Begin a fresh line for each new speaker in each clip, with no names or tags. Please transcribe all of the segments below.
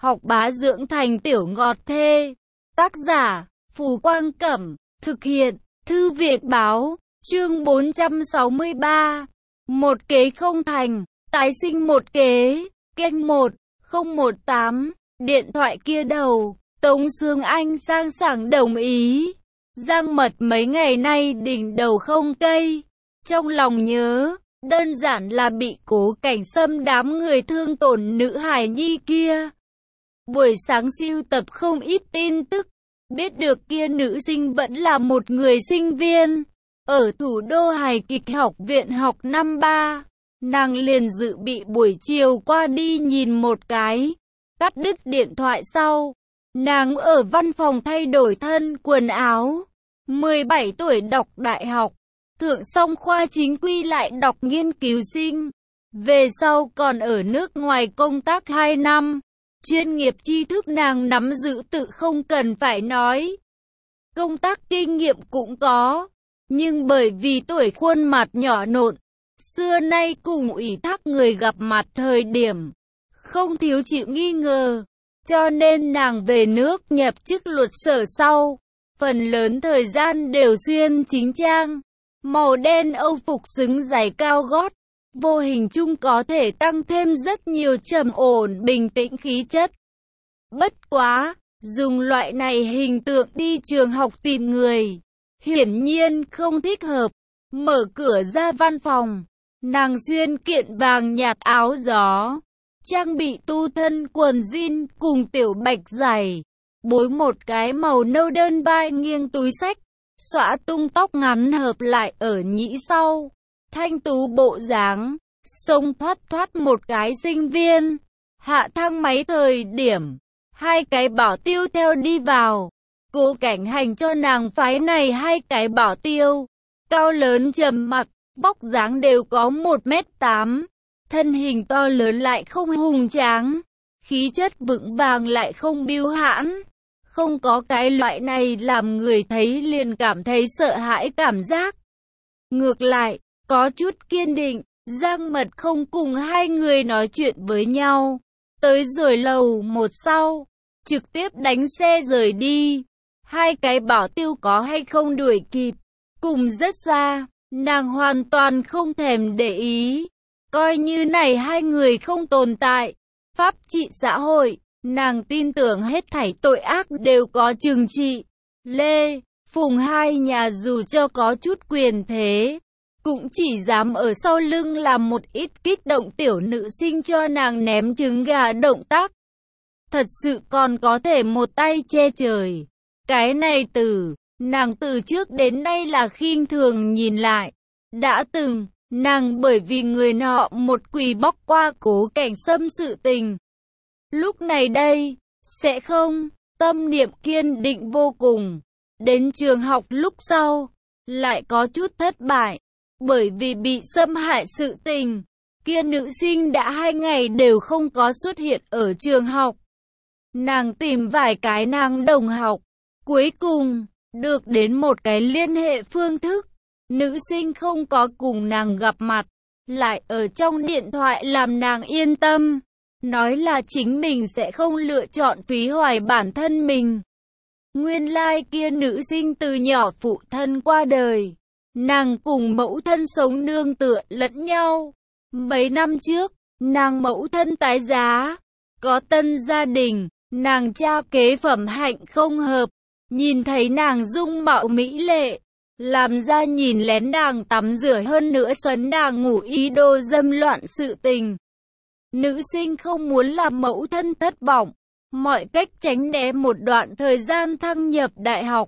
học bá dưỡng thành tiểu ngọt thê. Tác giả, Phù Quang Cẩm, thực hiện, Thư viện Báo, chương 463. Một kế không thành, tái sinh một kế, kênh 1018, điện thoại kia đầu, Tống Sương Anh sang sảng đồng ý. Giang Mật mấy ngày nay đỉnh đầu không cây, trong lòng nhớ, đơn giản là bị Cố Cảnh Sâm đám người thương tổn nữ hài nhi kia. Buổi sáng sưu tập không ít tin tức, biết được kia nữ sinh vẫn là một người sinh viên, ở thủ đô hài kịch học viện học năm 3. Nàng liền dự bị buổi chiều qua đi nhìn một cái, cắt đứt điện thoại sau. Nàng ở văn phòng thay đổi thân quần áo, 17 tuổi đọc đại học, thượng xong khoa chính quy lại đọc nghiên cứu sinh. Về sau còn ở nước ngoài công tác 2 năm, chuyên nghiệp tri thức nàng nắm giữ tự không cần phải nói. Công tác kinh nghiệm cũng có, nhưng bởi vì tuổi khuôn mặt nhỏ nộn, xưa nay cùng ủy thác người gặp mặt thời điểm, không thiếu chịu nghi ngờ. Cho nên nàng về nước nhập chức luật sở sau, phần lớn thời gian đều xuyên chính trang, màu đen âu phục xứng giày cao gót, vô hình chung có thể tăng thêm rất nhiều trầm ổn bình tĩnh khí chất. Bất quá, dùng loại này hình tượng đi trường học tìm người, hiển nhiên không thích hợp. Mở cửa ra văn phòng, nàng xuyên kiện vàng nhạt áo gió, trang bị tu thân quần jean cùng tiểu bạch giày, bối một cái màu nâu đơn vai nghiêng túi xách, xõa tung tóc ngắn hợp lại ở nhĩ sau, thanh tú bộ dáng, xông thoát một cái sinh viên. Hạ thang máy thời điểm, hai cái bảo tiêu theo đi vào, Cố Cảnh Hành cho nàng phái này hai cái bảo tiêu, cao lớn trầm mặc, vóc dáng đều có 1m8. Thân hình to lớn lại không hùng tráng, khí chất vững vàng lại không biêu hãn, không có cái loại này làm người thấy liền cảm thấy sợ hãi cảm giác. Ngược lại, có chút kiên định. Giang Mật không cùng hai người nói chuyện với nhau, tới rồi lầu 1 sau, trực tiếp đánh xe rời đi. Hai cái bảo tiêu có hay không đuổi kịp, cùng rất xa, nàng hoàn toàn không thèm để ý. Coi như này hai người không tồn tại, pháp trị xã hội, nàng tin tưởng hết thảy tội ác đều có trừng trị. Lê, Phùng hai nhà dù cho có chút quyền thế, cũng chỉ dám ở sau lưng làm một ít kích động tiểu nữ sinh cho nàng ném trứng gà động tác. Thật sự còn có thể một tay che trời. Cái này nàng từ trước đến nay là khinh thường nhìn lại. Đã từng, nàng bởi vì người nọ một quỳ bóc qua Cố Cảnh Sâm sự tình. Lúc này đây, sẽ không, tâm niệm kiên định vô cùng. Đến trường học lúc sau, lại có chút thất bại. Bởi vì bị xâm hại sự tình, kia nữ sinh đã 2 ngày đều không có xuất hiện ở trường học. Nàng tìm vài cái nàng đồng học, cuối cùng, được đến một cái liên hệ phương thức. Nữ sinh không có cùng nàng gặp mặt, lại ở trong điện thoại làm nàng yên tâm, nói là chính mình sẽ không lựa chọn phí hoài bản thân mình. Nguyên lai kia nữ sinh từ nhỏ phụ thân qua đời, nàng cùng mẫu thân sống nương tựa lẫn nhau. Mấy năm trước, nàng mẫu thân tái giá, có tân gia đình, nàng cha kế phẩm hạnh không hợp, nhìn thấy nàng dung mạo mỹ lệ, làm ra nhìn lén nàng tắm rửa hơn nữa sấn nàng ngủ ý đồ dâm loạn sự tình. Nữ sinh không muốn làm mẫu thân thất vọng, mọi cách tránh né một đoạn thời gian thăng nhập đại học.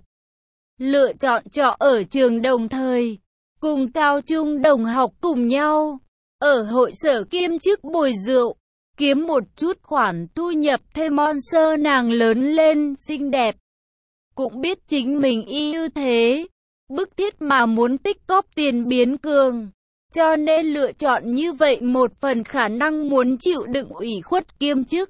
Lựa chọn trọ ở trường đồng thời, cùng cao trung đồng học cùng nhau, ở hội sở kiêm chức bồi rượu, kiếm một chút khoản thu nhập thêm sponsor nàng lớn lên xinh đẹp. Cũng biết chính mình ưu thế, bức thiết mà muốn tích cóp tiền biến cường, cho nên lựa chọn như vậy một phần khả năng muốn chịu đựng ủy khuất kiêm chức.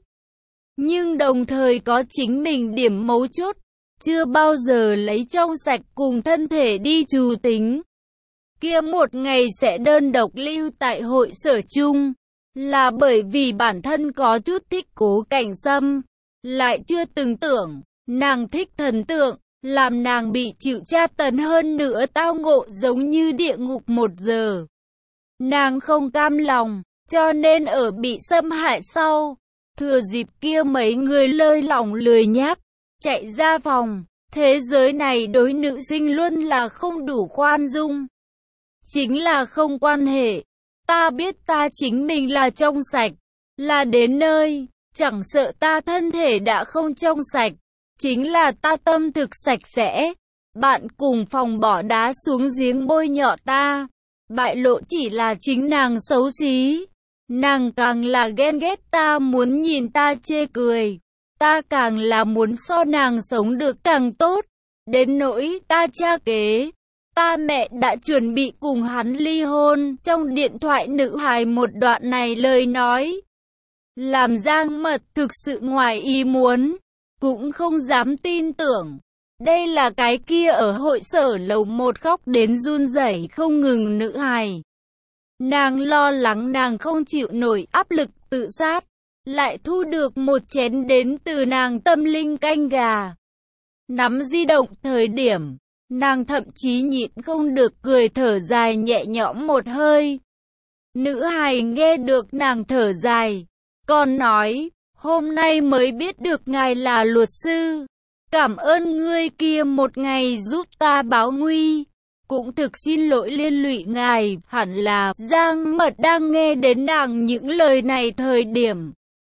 Nhưng đồng thời có chính mình điểm mấu chốt, chưa bao giờ lấy trong sạch cùng thân thể đi trù tính. Kia một ngày sẽ đơn độc lưu tại hội sở chung, là bởi vì bản thân có chút thích Cố Cảnh Sâm, lại chưa từng tưởng, nàng thích thần tượng, làm nàng bị chịu tra tấn hơn nữa tao ngộ giống như địa ngục 1 giờ. Nàng không cam lòng, cho nên ở bị xâm hại sau, thừa dịp kia mấy người lơi lỏng lười nhác, chạy ra phòng. Thế giới này đối nữ sinh luôn là không đủ khoan dung. Chính là không quan hệ. Ta biết ta chính mình là trong sạch, là đến nơi, chẳng sợ ta thân thể đã không trong sạch, chính là ta tâm thực sạch sẽ. Bạn cùng phòng bỏ đá xuống giếng bôi nhọ ta, bại lộ chỉ là chính nàng xấu xí. Nàng càng là ghen ghét ta, muốn nhìn ta chê cười. Ta càng là muốn so nàng sống được càng tốt. Đến nỗi ta cha kế, ta mẹ đã chuẩn bị cùng hắn ly hôn. Trong điện thoại nữ hài một đoạn này lời nói, làm Giang Mật thực sự ngoài ý muốn, cũng không dám tin tưởng. Đây là cái kia ở hội sở lầu 1 khóc đến run rẩy không ngừng nữ hài. Nàng lo lắng nàng không chịu nổi áp lực tự sát, lại thu được một chén đến từ nàng tâm linh canh gà. Nắm di động thời điểm, nàng thậm chí nhịn không được cười thở dài nhẹ nhõm một hơi. Nữ hài nghe được nàng thở dài, còn nói, hôm nay mới biết được ngài là luật sư. Cảm ơn ngươi kia một ngày giúp ta báo nguy. Cũng thực xin lỗi liên lụy ngài. Hẳn là Giang Mật đang nghe đến nàng những lời này thời điểm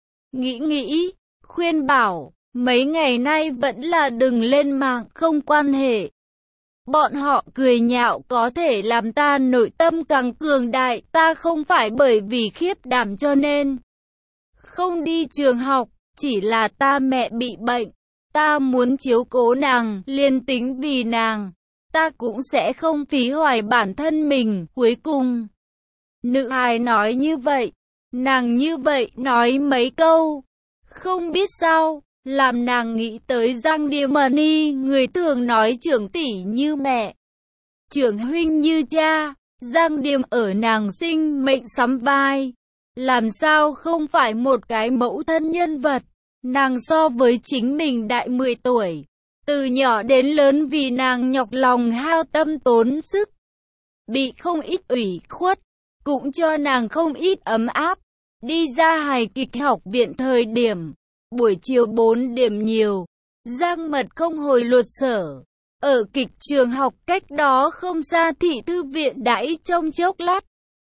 nghĩ, khuyên bảo, mấy ngày nay vẫn là đừng lên mạng, không quan hệ. Bọn họ cười nhạo có thể làm ta nội tâm càng cường đại, ta không phải bởi vì khiếp đảm cho nên không đi trường học, chỉ là ta mẹ bị bệnh, ta muốn chiếu cố nàng, liền tính vì nàng, ta cũng sẽ không phí hoài bản thân mình. Cuối cùng, nữ hài nói như vậy, nàng như vậy nói mấy câu, không biết sao, làm nàng nghĩ tới Giang Điềm Mani, người thường nói trưởng tỷ như mẹ, trưởng huynh như cha, Giang Điềm ở nàng sinh mệnh sắm vai, làm sao không phải một cái mẫu thân nhân vật. Nàng so với chính mình đại 10 tuổi, từ nhỏ đến lớn vì nàng nhọc lòng hao tâm tốn sức, bị không ít ủy khuất, cũng cho nàng không ít ấm áp. Đi ra hài kịch học viện thời điểm, buổi chiều 4 điểm nhiều, Giang Mật không hồi luật sở. Ở kịch trường học cách đó không xa thị thư viện đãi trong chốc lát.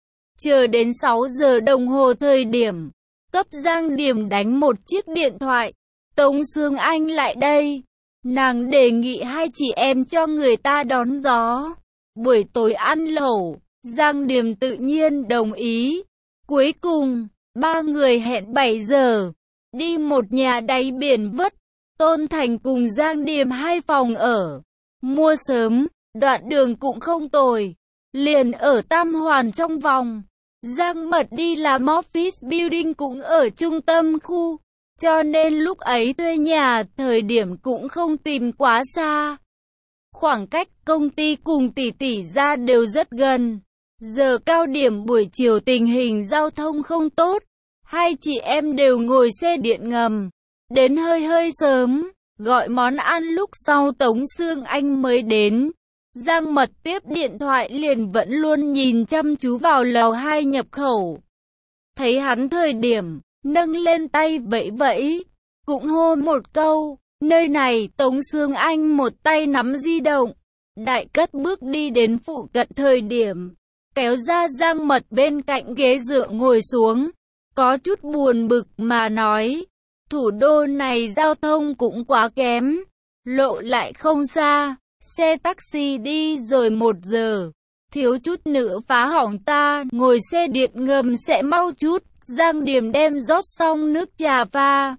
Chờ đến 6 giờ đồng hồ thời điểm, cấp Giang Điềm đánh một chiếc điện thoại. Tống Sương Anh lại đây. Nàng đề nghị hai chị em cho người ta đón gió. Buổi tối ăn lẩu, Giang Điềm tự nhiên đồng ý. Cuối cùng, ba người hẹn 7 giờ. Đi một nhà đáy biển vất. Tôn Thành cùng Giang Điềm 2 phòng ở. Mua sớm, đoạn đường cũng không tồi. Liền ở Tam Hoàn trong vòng. Giang Mật đi làm office building cũng ở trung tâm khu. Cho nên lúc ấy thuê nhà thời điểm cũng không tìm quá xa. Khoảng cách công ty cùng tỷ tỷ ra đều rất gần. Giờ cao điểm buổi chiều tình hình giao thông không tốt. Hai chị em đều ngồi xe điện ngầm. Đến hơi sớm, gọi món ăn lúc sau Tống Sương Anh mới đến. Giang Mật tiếp điện thoại liền vẫn luôn nhìn chăm chú vào lầu 2 nhập khẩu. Thấy hắn thời điểm, nâng lên tay vẫy vẫy, cũng hô một câu, nơi này. Tống Sương Anh một tay nắm di động, đại cất bước đi đến phụ cận thời điểm, kéo ra Giang Mật bên cạnh ghế dựa ngồi xuống, có chút buồn bực mà nói, thủ đô này giao thông cũng quá kém, lộ lại không xa, xe taxi đi rồi 1 giờ, thiếu chút nữa phá hỏng ta, ngồi xe điện ngầm sẽ mau chút. Giang Điềm đem rót xong nước trà pha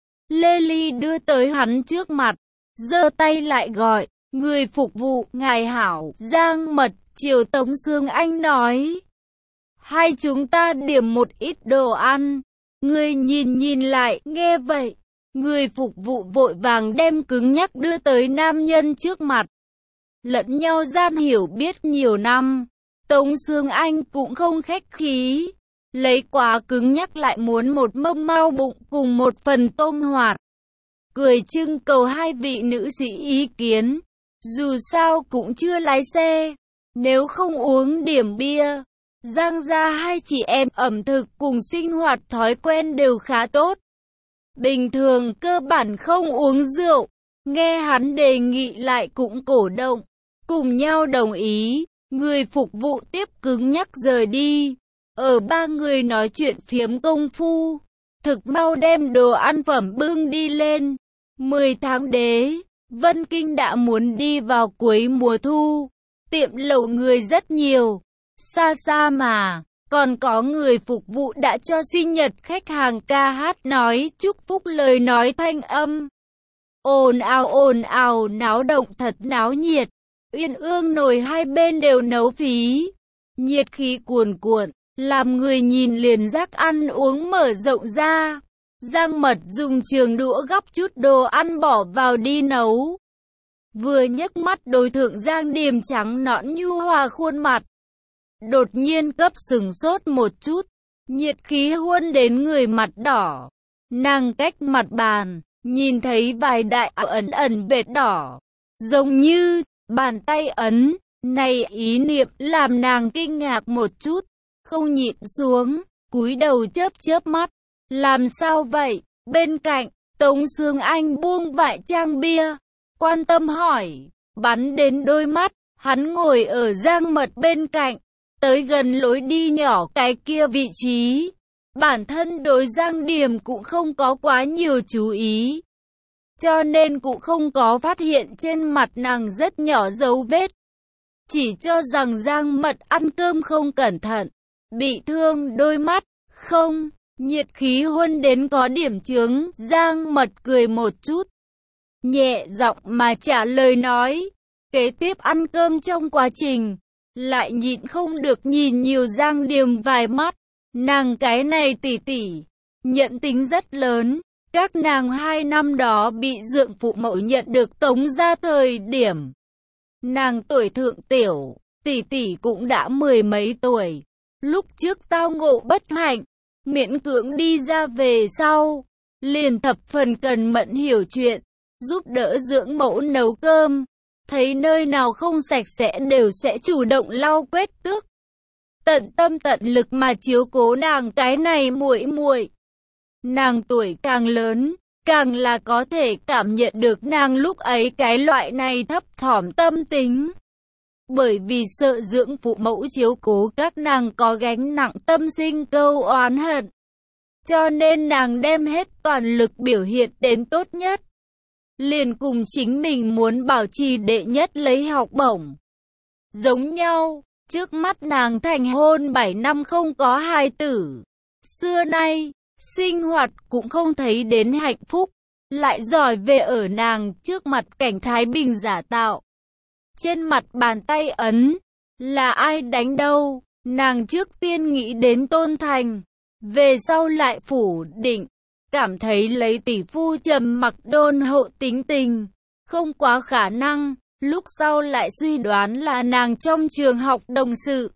lê ly đưa tới hắn trước mặt, giơ tay lại gọi, người phục vụ, ngài hảo. Giang Mật chiều Tống Sương Anh nói, hai chúng ta điểm một ít đồ ăn. Người nhìn lại, nghe vậy, người phục vụ vội vàng đem cứng nhắc đưa tới nam nhân trước mặt. Lẫn nhau gian hiểu biết nhiều năm, Tống Sương Anh cũng không khách khí. Lấy quá cứng nhắc lại muốn một mâm mau bụng cùng một phần tôm hoạt. cười trưng cầu hai vị nữ sĩ ý kiến. Dù sao cũng chưa lái xe, nếu không uống điểm bia. Giang gia hai chị em ẩm thực cùng sinh hoạt thói quen đều khá tốt. Bình thường cơ bản không uống rượu. Nghe hắn đề nghị lại cũng cổ động, cùng nhau đồng ý. Người phục vụ tiếp cứng nhắc rời đi. Ở ba người nói chuyện phiếm công phu, thực mau đem đồ ăn phẩm bưng đi lên. 10 tháng đế, Vân Kinh đã muốn đi vào cuối mùa thu. Tiệm lẩu người rất nhiều. Xa xa mà, còn có người phục vụ đã cho sinh nhật khách hàng ca hát nói chúc phúc lời nói thanh âm. Ồn ào, náo động thật náo nhiệt. Uyên ương nồi hai bên đều nấu phí. Nhiệt khí cuồn cuộn, làm người nhìn liền giác ăn uống mở rộng ra. Giang Mật dùng trường đũa gắp chút đồ ăn bỏ vào đi nấu. Vừa nhấc mắt đối thượng Giang Điềm trắng nõn nhu hòa khuôn mặt. Đột nhiên cấp sừng sốt một chút, nhiệt khí huân đến người mặt đỏ. Nàng cách mặt bàn, nhìn thấy vài đại ẩn ẩn vệt đỏ, giống như bàn tay ấn. Này ý niệm làm nàng kinh ngạc một chút, không nhịn xuống, cúi đầu chớp mắt. Làm sao vậy? Bên cạnh, Tống Sương Anh buông vại trang bia, quan tâm hỏi, bắn đến đôi mắt. Hắn ngồi ở Giang Mật bên cạnh, tới gần lối đi nhỏ cái kia vị trí. Bản thân đối Giang Điềm cũng không có quá nhiều chú ý, cho nên cũng không có phát hiện trên mặt nàng rất nhỏ dấu vết. Chỉ cho rằng Giang Mật ăn cơm không cẩn thận, bị thương đôi mắt. Không, nhiệt khí huân đến có điểm chướng. Giang Mật cười một chút, nhẹ giọng mà trả lời nói. Kế tiếp ăn cơm trong quá trình, lại nhịn không được nhìn nhiều Giang Điềm vài mắt. Nàng cái này tỷ tỷ, nhận tính rất lớn. Các nàng 2 năm đó bị dượng phụ mẫu nhận được tống ra thời điểm. Nàng tuổi thượng tiểu, tỷ tỷ cũng đã 10 mấy tuổi. Lúc trước tao ngộ bất hạnh, miễn cưỡng đi ra về sau, liền thập phần cần mẫn hiểu chuyện, giúp đỡ dưỡng mẫu nấu cơm. Thấy nơi nào không sạch sẽ đều sẽ chủ động lau quét tước. Tận tâm tận lực mà chiếu cố nàng cái này muội muội. Nàng tuổi càng lớn, càng là có thể cảm nhận được nàng lúc ấy cái loại này thấp thỏm tâm tính. Bởi vì sợ dưỡng phụ mẫu chiếu cố các nàng có gánh nặng tâm sinh câu oán hận, cho nên nàng đem hết toàn lực biểu hiện đến tốt nhất. Liền cùng chính mình muốn bảo trì đệ nhất lấy học bổng giống nhau. Trước mắt nàng thành hôn 7 năm không có hài tử. Xưa nay, sinh hoạt cũng không thấy đến hạnh phúc, lại giỏi về ở nàng trước mặt cảnh thái bình giả tạo. Trên mặt bàn tay ấn, là ai đánh đâu? Nàng trước tiên nghĩ đến Tôn Thành, về sau lại phủ định, cảm thấy lấy tỷ phu trầm mặc đôn hậu tính tình, không quá khả năng. Lúc sau lại suy đoán là nàng trong trường học đồng sự.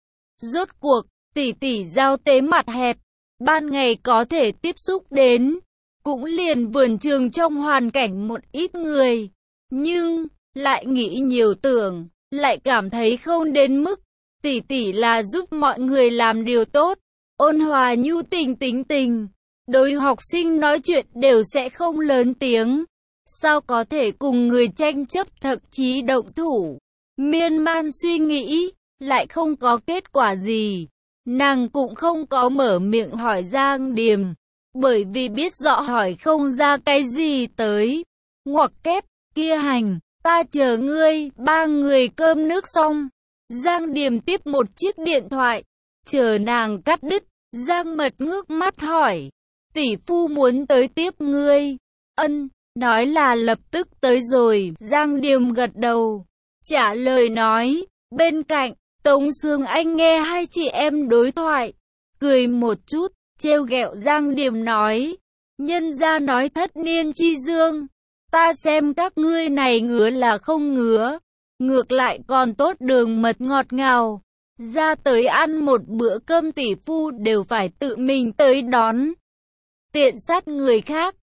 Rốt cuộc, tỷ tỷ giao tế mặt hẹp, ban ngày có thể tiếp xúc đến, cũng liền vườn trường trong hoàn cảnh một ít người. Nhưng, lại nghĩ nhiều tưởng, lại cảm thấy không đến mức. Tỷ tỷ là giúp mọi người làm điều tốt, ôn hòa nhu tình tính tình. Đối học sinh nói chuyện đều sẽ không lớn tiếng. Sao có thể cùng người tranh chấp thậm chí động thủ? Miên man suy nghĩ, lại không có kết quả gì. Nàng cũng không có mở miệng hỏi Giang Điềm, bởi vì biết rõ hỏi không ra cái gì tới. Ngoặc kép, kia hành, ta chờ ngươi. 3 người cơm nước xong, Giang Điềm tiếp một chiếc điện thoại. Chờ nàng cắt đứt, Giang Mật ngước mắt hỏi, tỷ phu muốn tới tiếp ngươi. Ân. Nói là lập tức tới rồi. Giang Điềm gật đầu, trả lời nói. Bên cạnh, Tống Sương Anh nghe hai chị em đối thoại, cười một chút, trêu ghẹo Giang Điềm nói, nhân gia nói thất niên chi dương, ta xem các ngươi này ngứa là không ngứa, ngược lại còn tốt đường mật ngọt ngào. Ra tới ăn một bữa cơm tỷ phu đều phải tự mình tới đón. Tiện sát người khác,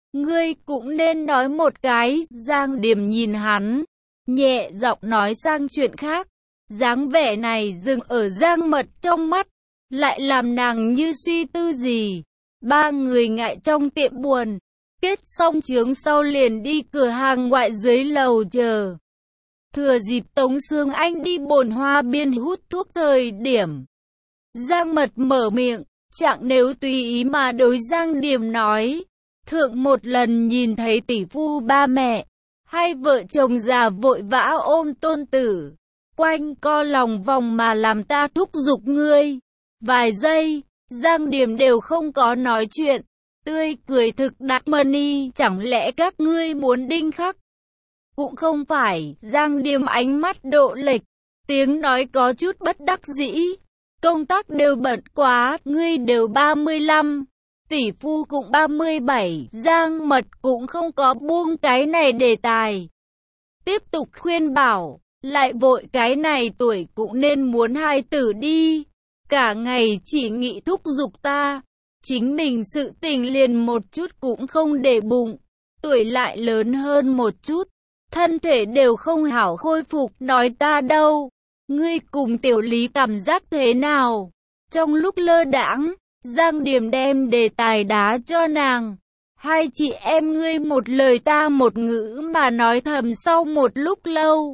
Ngươi cũng nên nói một cái. Giang Điềm nhìn hắn, nhẹ giọng nói sang chuyện khác. Dáng vẻ này dừng ở Giang Mật trong mắt, lại làm nàng như suy tư gì. Ba người ngại trong tiệm buồn, kết xong chướng sau liền đi cửa hàng ngoại dưới lầu chờ. Thừa dịp Tống Sương Anh đi bồn hoa biên hút thuốc thời điểm, Giang Mật mở miệng, chẳng nếu tùy ý mà đối Giang Điềm nói. Thượng một lần nhìn thấy tỷ phu ba mẹ, hai vợ chồng già vội vã ôm tôn tử, quanh co lòng vòng mà làm ta thúc giục ngươi. Vài giây, Giang Điềm đều không có nói chuyện, tươi cười thực đắc mani, chẳng lẽ các ngươi muốn đinh khắc? Cũng không phải. Giang Điềm ánh mắt độ lệch, tiếng nói có chút bất đắc dĩ. Công tác đều bận quá, ngươi đều 35, tỷ phu cũng 37, Giang Mật cũng không có buông cái này đề tài. Tiếp tục khuyên bảo, lại vội cái này tuổi cũng nên muốn hai tử đi. Cả ngày chỉ nghĩ thúc giục ta, chính mình sự tình liền một chút cũng không để bụng. Tuổi lại lớn hơn một chút, thân thể đều không hảo khôi phục, nói ta đâu. Ngươi cùng Tiểu Lý cảm giác thế nào? Trong lúc lơ đãng, Giang Điềm đem đề tài đá cho nàng. Hai chị em ngươi một lời ta một ngữ mà nói thầm sau một lúc lâu.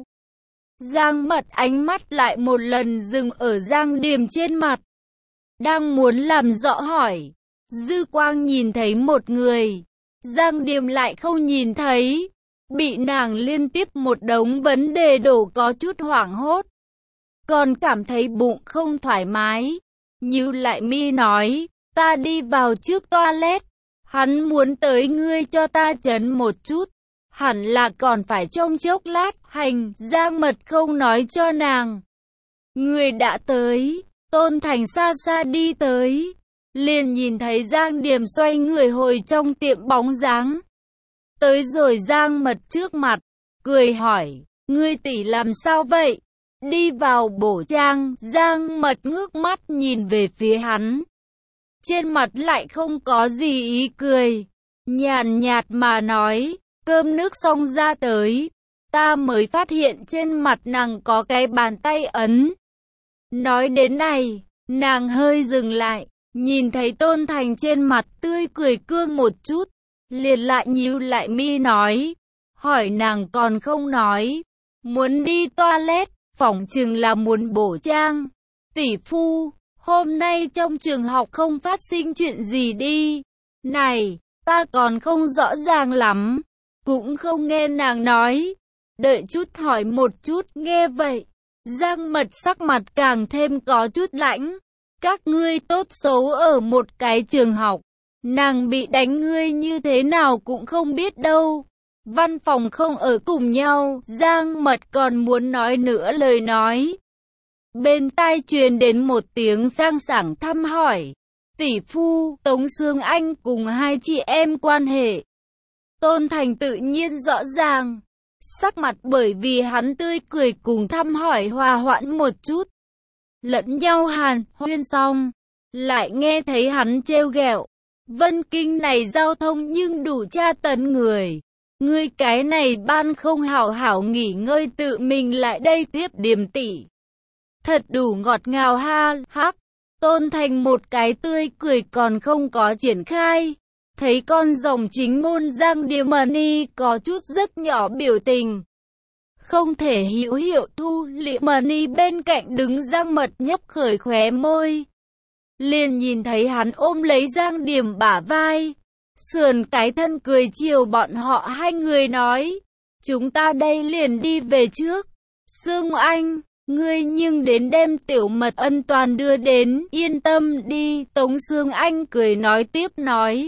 Giang Mật ánh mắt lại một lần dừng ở Giang Điềm trên mặt. Đang muốn làm rõ hỏi, dư quang nhìn thấy một người, Giang Điềm lại không nhìn thấy. Bị nàng liên tiếp một đống vấn đề đổ có chút hoảng hốt, còn cảm thấy bụng không thoải mái. Như lại mi nói, ta đi vào trước toilet, hắn muốn tới ngươi cho ta chấn một chút, hẳn là còn phải trong chốc lát. Hành. Giang Mật không nói cho nàng. Người đã tới. Tôn Thành xa xa đi tới, liền nhìn thấy Giang Điềm xoay người hồi trong tiệm bóng dáng. Tới rồi Giang Mật trước mặt, cười hỏi, ngươi tỷ làm sao vậy? Đi vào bổ trang. Giang Mật ngước mắt nhìn về phía hắn, trên mặt lại không có gì ý cười, nhàn nhạt mà nói, cơm nước xong ra tới, ta mới phát hiện trên mặt nàng có cái bàn tay ấn. Nói đến này, nàng hơi dừng lại, nhìn thấy Tôn Thành trên mặt tươi cười cương một chút, liền lại nhíu lại mi nói, hỏi nàng còn không nói, muốn đi toilet, phỏng chừng là muốn bổ trang. Tỷ phu, hôm nay trong trường học không phát sinh chuyện gì đi. Này, ta còn không rõ ràng lắm, cũng không nghe nàng nói. Đợi chút hỏi một chút. Nghe vậy, Giang Mật sắc mặt càng thêm có chút lãnh. Các ngươi tốt xấu ở một cái trường học, nàng bị đánh ngươi như thế nào cũng không biết đâu. Văn phòng không ở cùng nhau. Giang Mật còn muốn nói nữa lời nói, bên tai truyền đến một tiếng sang sảng thăm hỏi, tỷ phu, Tống Sương Anh cùng hai chị em quan hệ. Tôn Thành tự nhiên rõ ràng, sắc mặt bởi vì hắn tươi cười cùng thăm hỏi hòa hoãn một chút. Lẫn nhau hàn huyên xong, lại nghe thấy hắn trêu ghẹo, Vân Kinh này giao thông nhưng đủ tra tấn người. Ngươi cái này ban không hảo hảo nghỉ ngơi tự mình lại đây tiếp Điềm tỷ. Thật đủ ngọt ngào ha. Hắc. Tôn Thành một cái tươi cười còn không có triển khai. Thấy con rồng chính môn Giang Điềm Mani có chút rất nhỏ biểu tình, không thể hữu hiệu thu liễm. Mani bên cạnh đứng Giang Mật nhấp khởi khóe môi, liền nhìn thấy hắn ôm lấy Giang Điềm bả vai, sườn cái thân cười chiều bọn họ hai người nói, chúng ta đây liền đi về trước. Sương Anh, ngươi nhưng đến đem Tiểu Mật ân toàn đưa đến, yên tâm đi. Tống Sương Anh cười nói tiếp nói.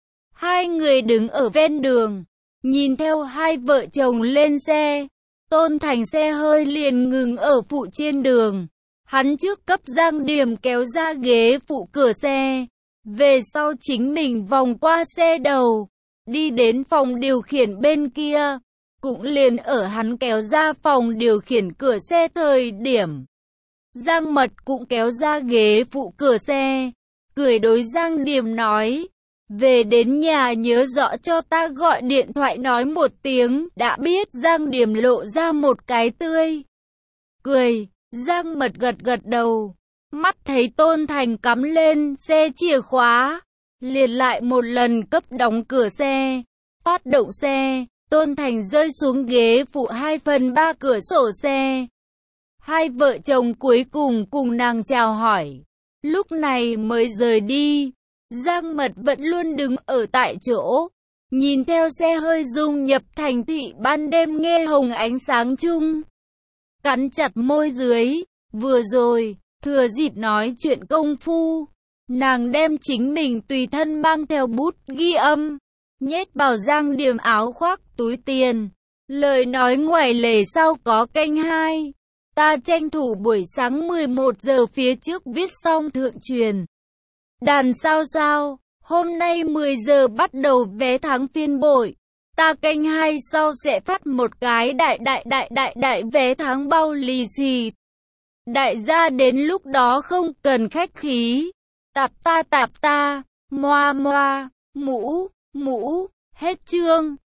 Hai người đứng ở ven đường, nhìn theo hai vợ chồng lên xe. Tôn Thành xe hơi liền ngừng ở phụ trên đường. Hắn trước cấp Giang Điềm kéo ra ghế phụ cửa xe, về sau chính mình vòng qua xe đầu, đi đến phòng điều khiển bên kia. Cũng liền ở hắn kéo ra phòng điều khiển cửa xe thời điểm, Giang Mật cũng kéo ra ghế phụ cửa xe, cười đối Giang Điềm nói, Về đến nhà nhớ rõ cho ta gọi điện thoại nói một tiếng, đã biết. Giang Điềm lộ ra một cái tươi cười. Giang Mật gật gật đầu. Mắt thấy Tôn Thành cắm lên xe chìa khóa, liền lại một lần cấp đóng cửa xe, phát động xe. Tôn Thành rơi xuống ghế phụ 2/3 cửa sổ xe. Hai vợ chồng cuối cùng cùng nàng chào hỏi, lúc này mới rời đi. Giang Mật vẫn luôn đứng ở tại chỗ, nhìn theo xe hơi dung nhập thành thị ban đêm nghe hồng ánh sáng chung. Cắn chặt môi dưới, vừa rồi, thừa dịp nói chuyện công phu, nàng đem chính mình tùy thân mang theo bút ghi âm, nhét vào Giang Điềm áo khoác túi tiền. Lời nói ngoài lề sau có kênh 2. Ta tranh thủ buổi sáng 11 giờ phía trước viết xong thượng truyền. Đàn sao, hôm nay 10 giờ bắt đầu vé tháng phiên bội. Ta kênh 2 sau sẽ phát một cái đại vé tháng bao lì xì. Đại gia đến lúc đó không cần khách khí. Tạp ta, moa, mũ, hết chương.